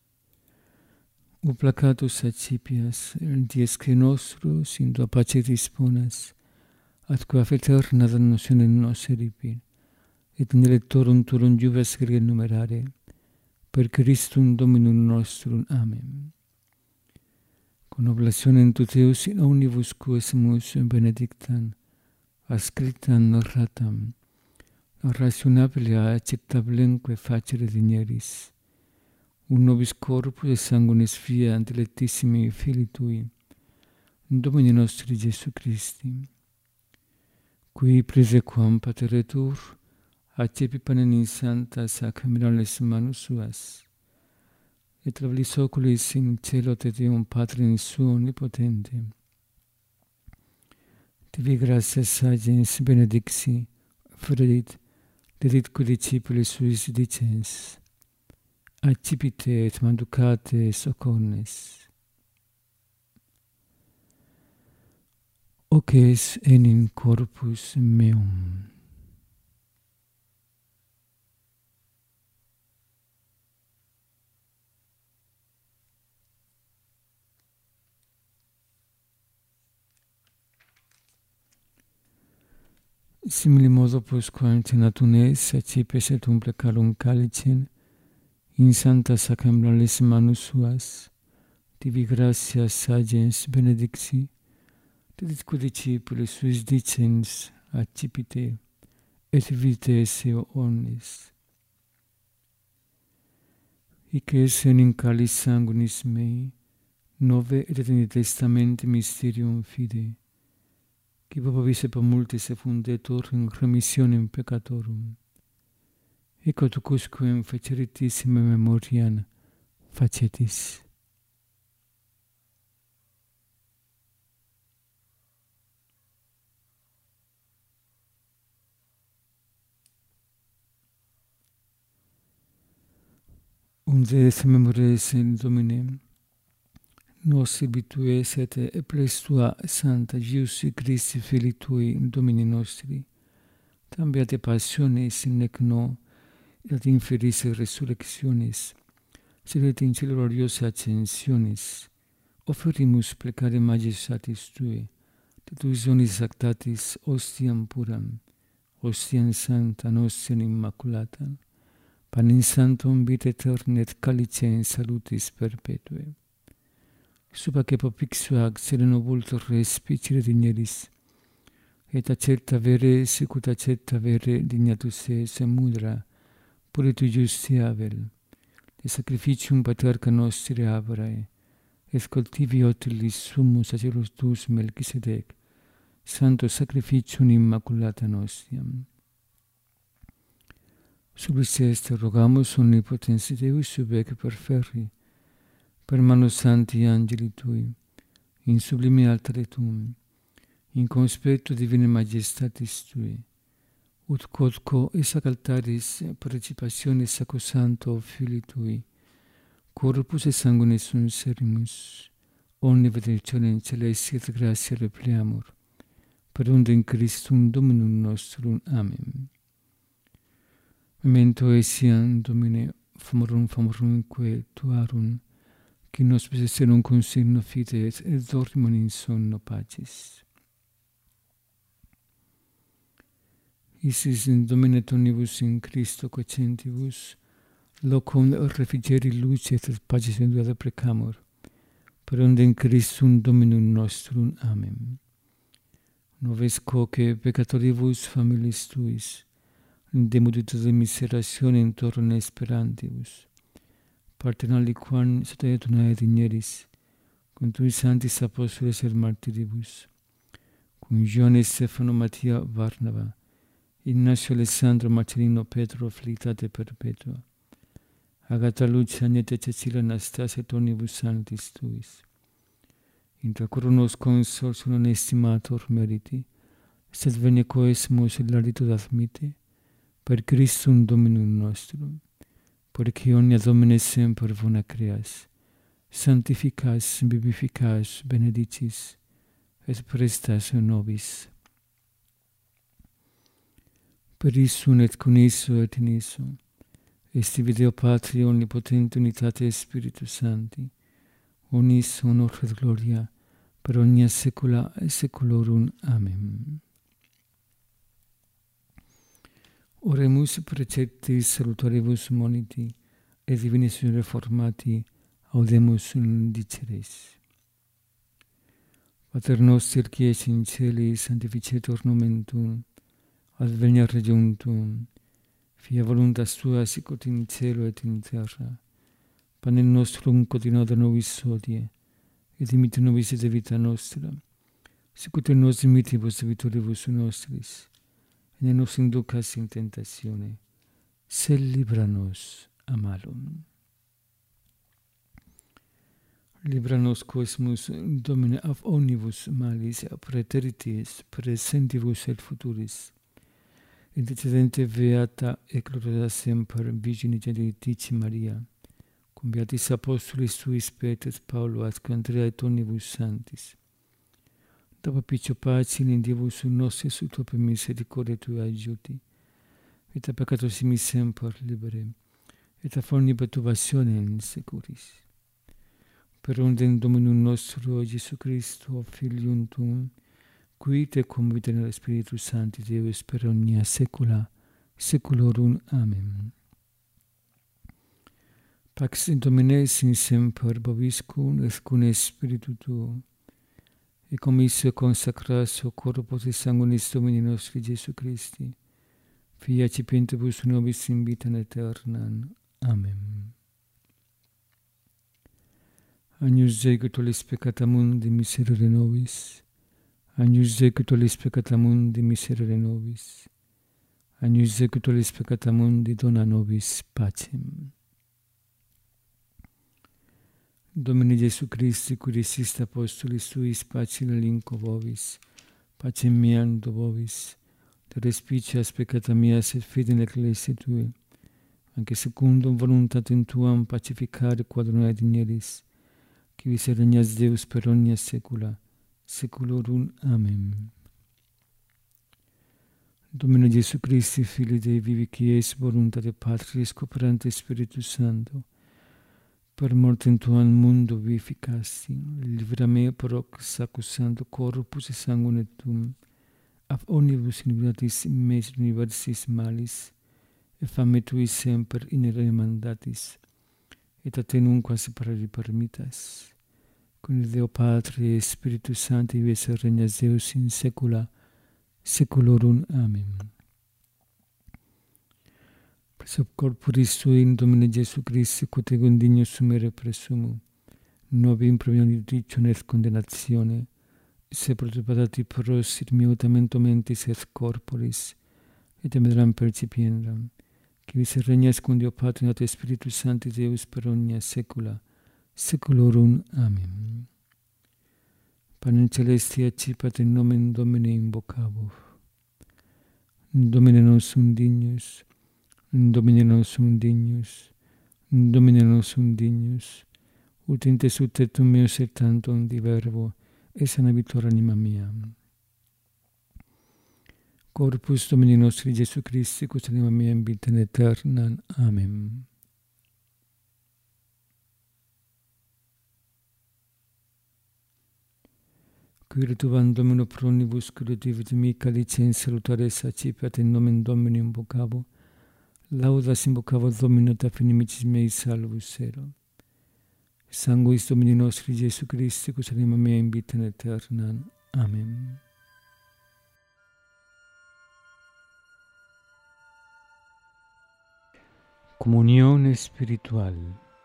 O placatus accipias, diesque nostros, in tua pace disponas, atque eterna damnationem nos eripir, et in electorum turum iubias renumerare, per Christum Dominum nostrum. Amen. Con oblationem tuteus in omnibus quesumus benedictam, ascriptam ratam, rationabilia acceptablenque facere digneris, un nobis corpus et sanguinis via dilectissimi Filii Tui, Domini nostri Jesu Christi, qui presequam pateretur, accepi panem in santa sacramentales manus suas, et travelis oculis in cielo te Deum Patrim suo omnipotente. Tibi gratias sagens benedixi, fredit, dedit quo discipulis suis dicens, accipite et manducate socornes. Hoc es enim corpus meum. Simili modo postquam cenatum es, accipes et umbrecalum calicem, in santa sacramentales manus suas, tibi gratias sagens benedixi, dedit quo discipulis suis dicens, accipite, et vitae esse omnes. Hic es enim calis sanguinis mei, nove et in testamentum mysterium fide, qui vobis per multis effundetur in remissionem peccatorum. Ecco tucusquem feceritissime memoriam facetis. Unde est memores in Domine, nos habitues et eples tua Santa Iussi Christi Filii Tui in Domini nostri, tam beate passiones in nec no, et inferis resurrectionis, sed et in cielo gloriosa ascensionis, offerimus plecare majestatis Tui, de Tui sonis actatis ostiam puram, ostiam santam, ostiam immaculatam, panem sanctum vitae aeterna et calicem salutis perpetue. Subaque propixua ac sereno vultor respicere digneris, et accepta vere sicut accepta vere dignatus es mudra, pure tu justi avel, de sacrificium paterca nostri Abrae, et cultivi otilis summus sacerdotus Melchisedec, santo sacrificium immaculata nostiam. Subis est rogamus omnipotens Deus subec perferri, per mano santi angeli Tui, in sublime altare Tuum, in conspectu divine majestatis Tui, ut quodco esac altaris participationis sacrosancto Filii Tui, corpus et sanguine sunt serimus, omni benedictionem celesti et gratia repleamur, per unde in Christum Dominum nostrum. Amen. Memento etiam, Domine, famorum famorumque Tuarum, qui nos possesserum consigno fides et dormim in sonno pacis. Isis in Domine tonibus in Christo quocentibus, locum refrigeri lucet et pacis venduata precamur, per unde in Christum Dominum nostrum. Amen. Noves quoque peccatoribus familiis Tuis, demudita de miseratione in torne esperantibus, partenali quam sataetunae digneris, cum Tui santis apostoles et martiribus, cum Johannes Stephano Mattia Varnava, Ignacio Alessandro Marcelino Petro afflictate perpetua, Agata Lucia Agneta Cecilia Anastasia et omnibus sanctis Tuis, intra coronos consols non estimator meriti, sed venia coesimus hilaritud admite, per Christum Dominum nostrum, porque omnia Domine semper bona creas, sanctificas, vivificas, benedicis, et prestas nobis. Per issum et con isso et in isso, esti Deo Patria omnipotente unitate Spiritus Sancti, unis honor et gloria, per omnia saecula saeculorum. Amen. Oremus preceptis salutaribus moniti, et divinis reformati audemus diceres. Pater noster qui es in celi, sanctificetur nomen Tuum, adveniat regnum Tuum, fia voluntas Tua sicut in cielo et in terra. Panem nostrum quotidianum da nobis hodie, et dimitte nobis de vita nostra, sicut et nos dimittivus debitoribus nostris, et ne nos inducas in tentatione, sed libera nos a malum. Libera nos quoesmus, Domine, ab omnibus malis, praeteritis, presentibus et futuris, intercedente beata et gloriosa semper Virgine Genitici Maria, cum beatis apostolis Tuis Petrus, Paulo, et Andrea et omnibus sanctis, da propicio pace in Dievus nostris ut per misericordia Tua aiuti, et a peccatos mi semper libere, et a forni perturbationem securis. Per undem Dominum nostro Iesu Christo, Filium Tuum, qui te convite nel Spiritus Sancti Deus per omnia saecula saeculorum. Amen. Pax Domine sin semper vobiscum et cum spiritu tuo, et commisso consacratio corpus et sanguinis Domini nostri Iesu Christi, Fia acipentibus nobis in vitam aeternam. Amen. Agnus Dei, que tollis peccata mundi, miserere nobis. Agnus secutoris peccata mundi, miserere nobis. Agnus secutoris peccata mundi, dona nobis pacem. Domine Iesu Christi, qui resist apostolis tuis, pacem linco vobis, pacem meam do vobis, te respicias peccata meas et fide in ecclesia tue, anche secundum voluntatem tuam pacificare quadrona et ineris, qui vis regnas Deus per omnia saecula, saeculorum. Amen. Domine Iesu Christi, Filii Dei vivi, qui es voluntate Patris, cooperante Spiritus Sancto, per mortem tuam mundo vivificasti, libera me per hoc sacrosancto corpus et sanguine tuum, ab omnibus iniquitatis meis universis malis, et fame tui semper inere mandatis, et a te nunquam separare permittas, con il Deo Patri et Spiritus Sancti, vives et regnas Deus in saecula saeculorum. Amen. Sub corporis tui in Domine Iesu Christi, quod ego indigno sumere presumo, novi improviam judicio et condemnatione, se protepatati pros et miutamento mentis et corporis, et emeram percipiendam, qui vis regnas cum Deo Patri et Spiritus Sancti Deus per omnia saecula saeculorum. Amen. Panem celestia accipat in nomen Domini invocabo. Domine non sum dignus, Domine non sum dignus, Domine non sum dignus, ut in te sutetum meus et tantum di verbo, et sanabitur anima mea. Corpus Domini nostri Iesu Christi, quos anima mea in vita aeternam. Amen. Qui tuam Domino pro omnibus crudivis mica licens salutares accipiat in nomen Domini invocabo, laudas invocabo Domino et affinimicis mei salvus ero. Sanguis Domini nostri Iesu Christi, quos anima mea in vita aeternam. Amen. Comunión espiritual.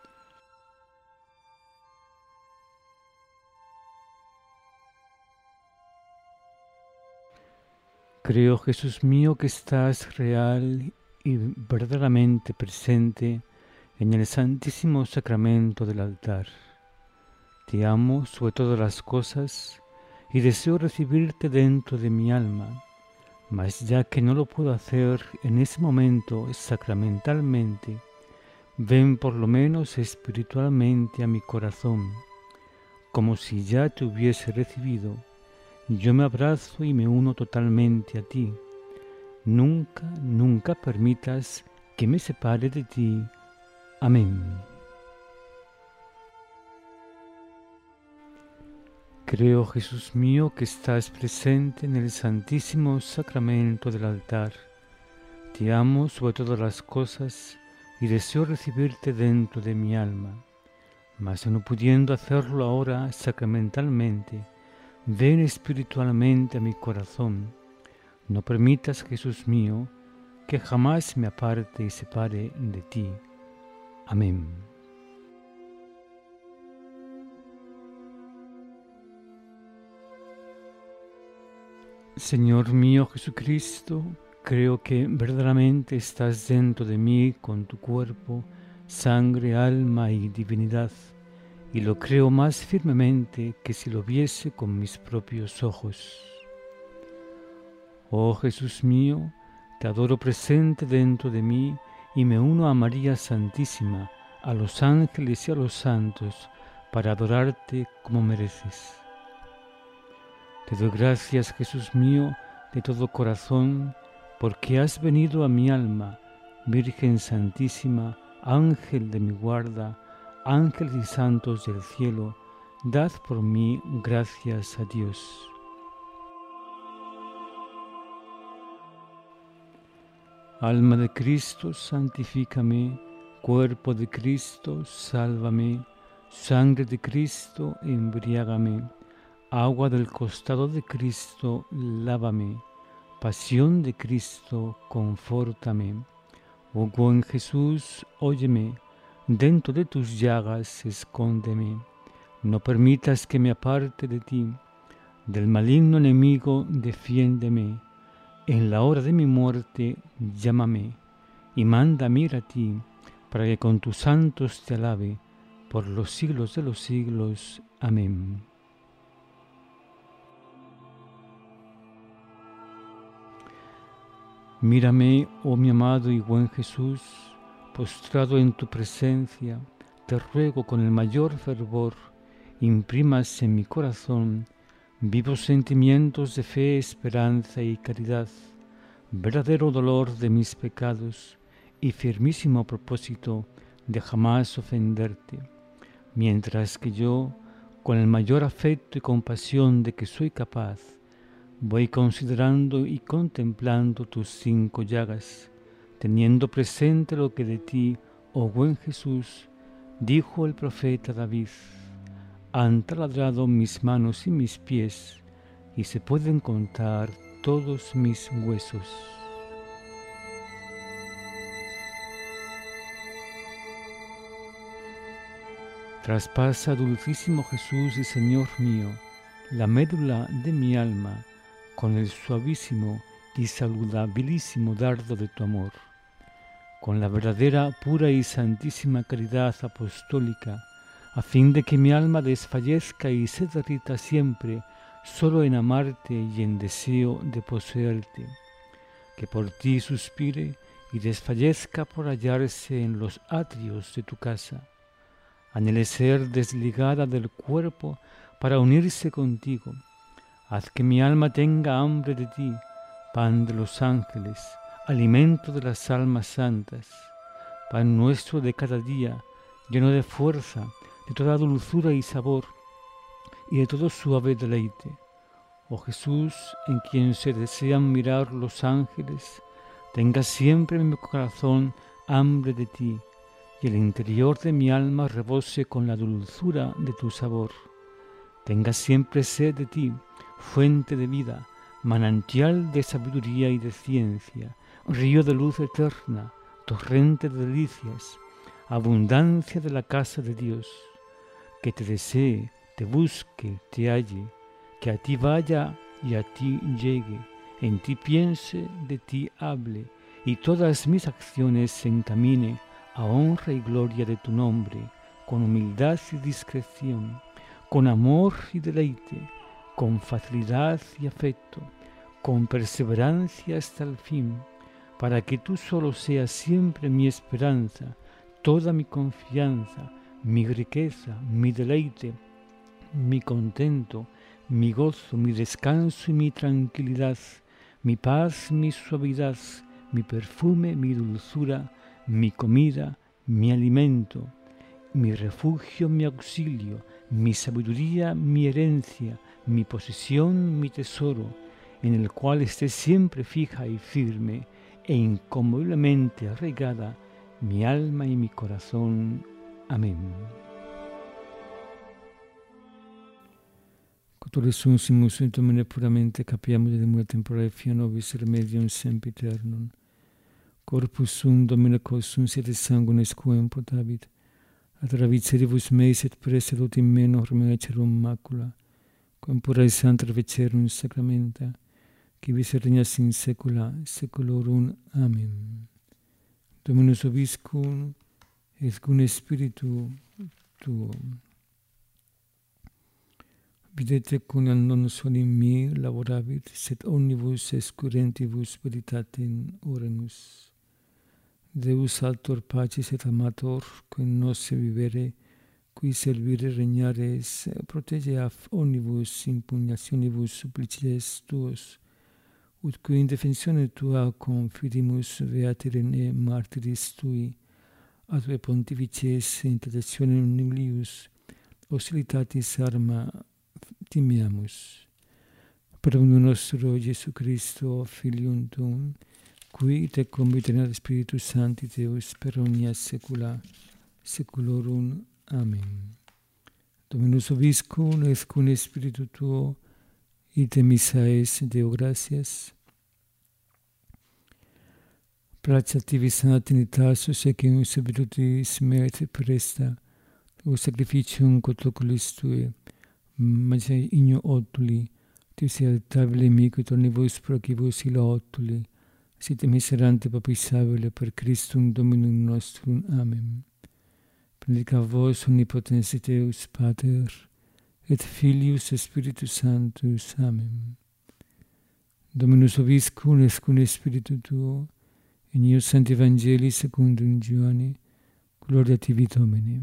Creo, Jesús mío, que estás real y verdaderamente presente en el santísimo sacramento del altar. Te amo sobre todas las cosas y deseo recibirte dentro de mi alma, mas ya que no lo puedo hacer en ese momento sacramentalmente, ven por lo menos espiritualmente a mi corazón, como si ya te hubiese recibido. Yo me abrazo y me uno totalmente a ti. Nunca, nunca permitas que me separe de ti. Amén. Creo, Jesús mío, que estás presente en el santísimo sacramento del altar. Te amo sobre todas las cosas y deseo recibirte dentro de mi alma. Mas no pudiendo hacerlo ahora sacramentalmente, ven espiritualmente a mi corazón. No permitas, Jesús mío, que jamás me aparte y separe de ti. Amén. Señor mío Jesucristo, creo que verdaderamente estás dentro de mí con tu cuerpo, sangre, alma y divinidad, y lo creo más firmemente que si lo viese con mis propios ojos. Oh Jesús mío, te adoro presente dentro de mí y me uno a María Santísima, a los ángeles y a los santos, para adorarte como mereces. Te doy gracias, Jesús mío, de todo corazón, porque has venido a mi alma, Virgen Santísima, Ángel de mi guarda, ángeles y santos del cielo, dad por mí gracias a Dios. Alma de Cristo, santifícame, cuerpo de Cristo, sálvame, sangre de Cristo, embriágame, agua del costado de Cristo, lávame, pasión de Cristo, confórtame. Oh buen Jesús, óyeme, dentro de tus llagas escóndeme, no permitas que me aparte de ti, Del maligno enemigo defiéndeme. En la hora de mi muerte llámame y mándame ir a ti, para que con tus santos te alabe por los siglos de los siglos. Amén. Mírame, oh mi amado y buen Jesús, postrado en tu presencia, te ruego con el mayor fervor, imprimas en mi corazón vivos sentimientos de fe, esperanza y caridad, verdadero dolor de mis pecados y firmísimo propósito de jamás ofenderte, mientras que yo, con el mayor afecto y compasión de que soy capaz, voy considerando y contemplando tus cinco llagas, teniendo presente lo que de ti, oh buen Jesús, dijo el profeta David: han taladrado mis manos y mis pies, y se pueden contar todos mis huesos. Traspasa, dulcísimo Jesús y Señor mío, la médula de mi alma con el suavísimo y saludabilísimo dardo de tu amor. Con la verdadera, pura y santísima caridad apostólica, a fin de que mi alma desfallezca y se derrita siempre solo en amarte y en deseo de poseerte, que por ti suspire y desfallezca por hallarse en los atrios de tu casa. Anhele ser desligada del cuerpo para unirse contigo. Haz que mi alma tenga hambre de ti, pan de los ángeles, alimento de las almas santas, pan nuestro de cada día, lleno de fuerza, de toda dulzura y sabor, y de todo suave deleite. Oh Jesús, en quien se desean mirar los ángeles, tenga siempre en mi corazón hambre de ti, y el interior de mi alma rebose con la dulzura de tu sabor. Tenga siempre sed de ti, fuente de vida, manantial de sabiduría y de ciencia, río de luz eterna, torrente de delicias, abundancia de la casa de Dios. Que te desee, te busque, te halle, que a ti vaya y a ti llegue, en ti piense, de ti hable, y todas mis acciones se encamine a honra y gloria de tu nombre, con humildad y discreción, con amor y deleite, con facilidad y afecto, con perseverancia hasta el fin, para que tú solo seas siempre mi esperanza, toda mi confianza, mi riqueza, mi deleite, mi contento, mi gozo, mi descanso y mi tranquilidad, mi paz, mi suavidad, mi perfume, mi dulzura, mi comida, mi alimento, mi refugio, mi auxilio, mi sabiduría, mi herencia, mi posesión, mi tesoro, en el cual esté siempre fija y firme e inconmoviblemente arraigada mi alma y mi corazón. Amén. Cotore sunsimus in Domine puramente capiamus de mula tempore fia nobis remedium sempiternum. Corpus sum Domine quos siete sanguinis quem potabit, ad ravicere meis et presedut in meno remecerum macula, quem pura et santa revicerum sacramenta, qui vis regnas in saecula saeculorum. Amen. Dominus vobiscum, et cum spiritu tuo. Videte cum non soli in me laborabit, sed omnibus escurrentibus veritatem oremus. Deus altor pacis et amator, qui nos vivere, qui servire regnares, protege af omnibus impugnationibus supplicies tuos, ut qui in defensione tua confidimus veaterem e martiris tui, ad pontifices intercessionem nulius, hostilitatis arma timiamus. Per nostro Gesù Cristo, Filium tuum, qui te convitera Spiritus Sancti Deus per omnia saecula saeculorum. Amen. Dominus vobiscum et cum spiritu tuo, ite missa es Deo gratias. Placia tibi sana Trinitas, secum sabilutis mea et presta, o sacrificium quotoculis tue, magna igno otuli, tu sia tabile mico torni vos procibus ilotuli, sit miserante papisabile per Christum Dominum nostrum. Amen. Benedica vos omnipotens Deus Pater, et Filius et Spiritus Sanctus. Amen. Dominus vobiscum et cum Spiritu tuo, in eo Sancti Evangelii secundum Johanne, gloria tibi Domine.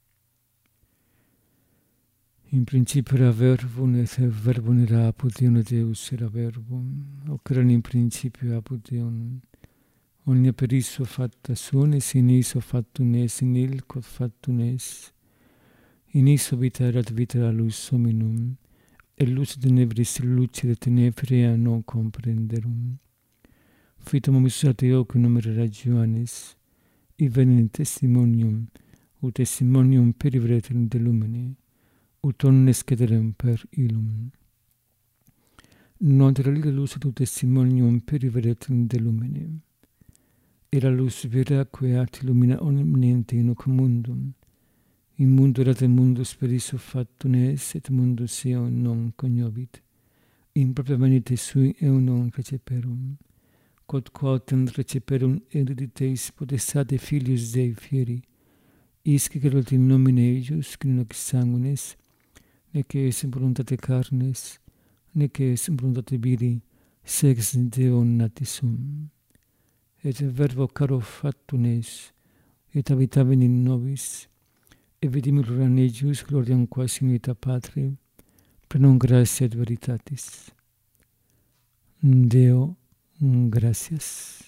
In principio era verbum, et verbum era apud Deum, et Deus era verbum. Hoc erat in principio apud Deum. Omnia per issue facta sunt, et in issue factum est, in il quod factum est. In issue vita erat, vita era lux hominum, et lux tenebris lucere tenebrea non comprenderum. Fitum omnisciat eoque numere Johannes, iven in testimonium, ut testimonium periveretur de lumine, ut omnes cederem per illum. Non era lila lux ut testimonium periveretur de lumine. Era lux vera quae art illumina omniente in hoc mundum. In mundo erat mundus per issue factum est, et mundus eo non cognovit. In propria vanite sui eo non receperum. Quod quotem receperum hereditas potestate Filius Dei fieri, isque gerat in nomine eius, qui non ex sanguinis, nec est in voluntate carnes, nec est in voluntate viri, sex Deo natis sum. Et verbo caro factum est, et habitaven in nobis, et vidimur in eius gloriam quas in vita Patri, plenum gratia et veritatis. Deo gracias.